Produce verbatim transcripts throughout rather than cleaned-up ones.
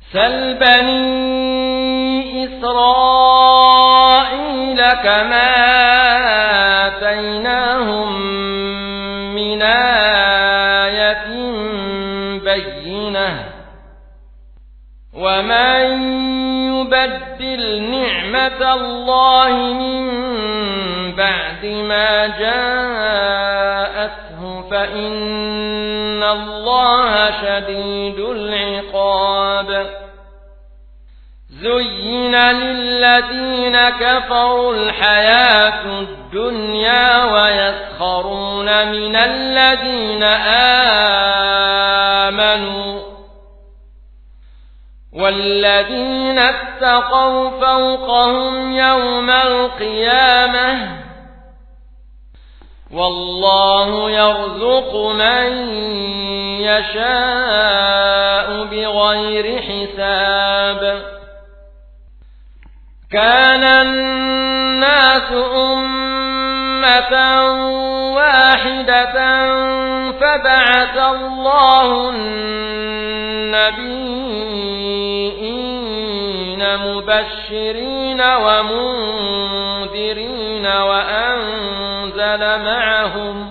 سل بني إسرائيل كما آتيناهم من آية بينة ومن يبدل نعمة الله من بعد ما جاءته فإن الله شديد العقاب زين للذين كفروا الحياة الدنيا ويسخرون من الذين آمنوا والذين اتقوا فوقهم يوم القيامة والله يرزق من يشاء بغير حساب كان الناس أمة واحدة فبعث الله النبيين مبشرين ومنذرين وأنزل معهم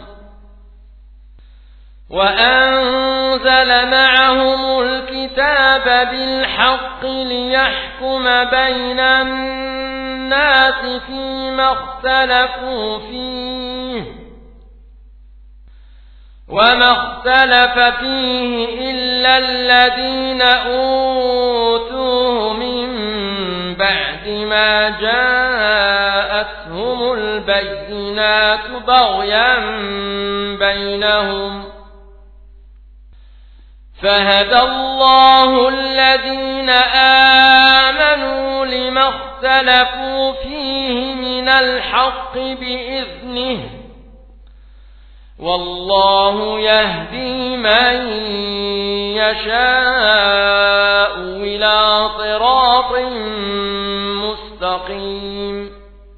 وأنزل معهم الكتاب بالحق ليحكم بين الناس فيما اختلفوا فيه وما اختلف فيه إلا الذين أوتوه من بعد ما جاءتهم البينات بغيا بينهم فهدى الله الذين آمنوا لما اختلفوا فيه من الحق بإذنه والله يهدي من يشاء إلى صراط مستقيم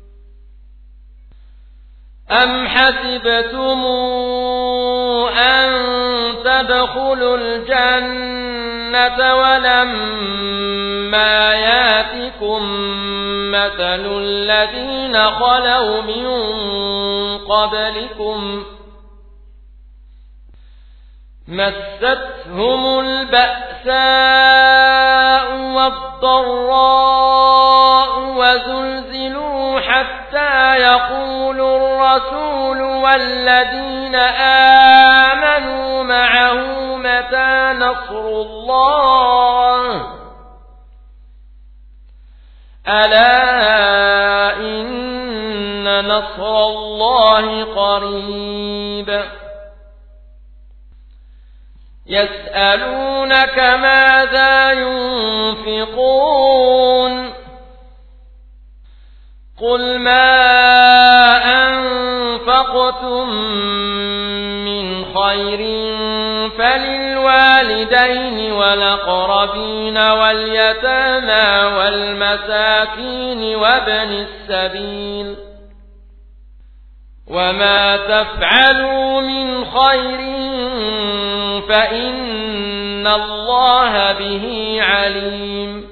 أم حسبتم أن تدخلوا الجنة ولما ياتكم مثل الذين خلوا من قبلكم مستهم البأساء والضراء وزلزلوا حتى يقول الرسول والذين آمنوا معه متى نصر الله ألا إن نصر الله قريب يسألونك ماذا ينفقون قل ما أنفقتم من خير فللوالدين والأقربين واليتامى والمساكين وابن السبيل وما تفعلوا من خير فإن الله به عليم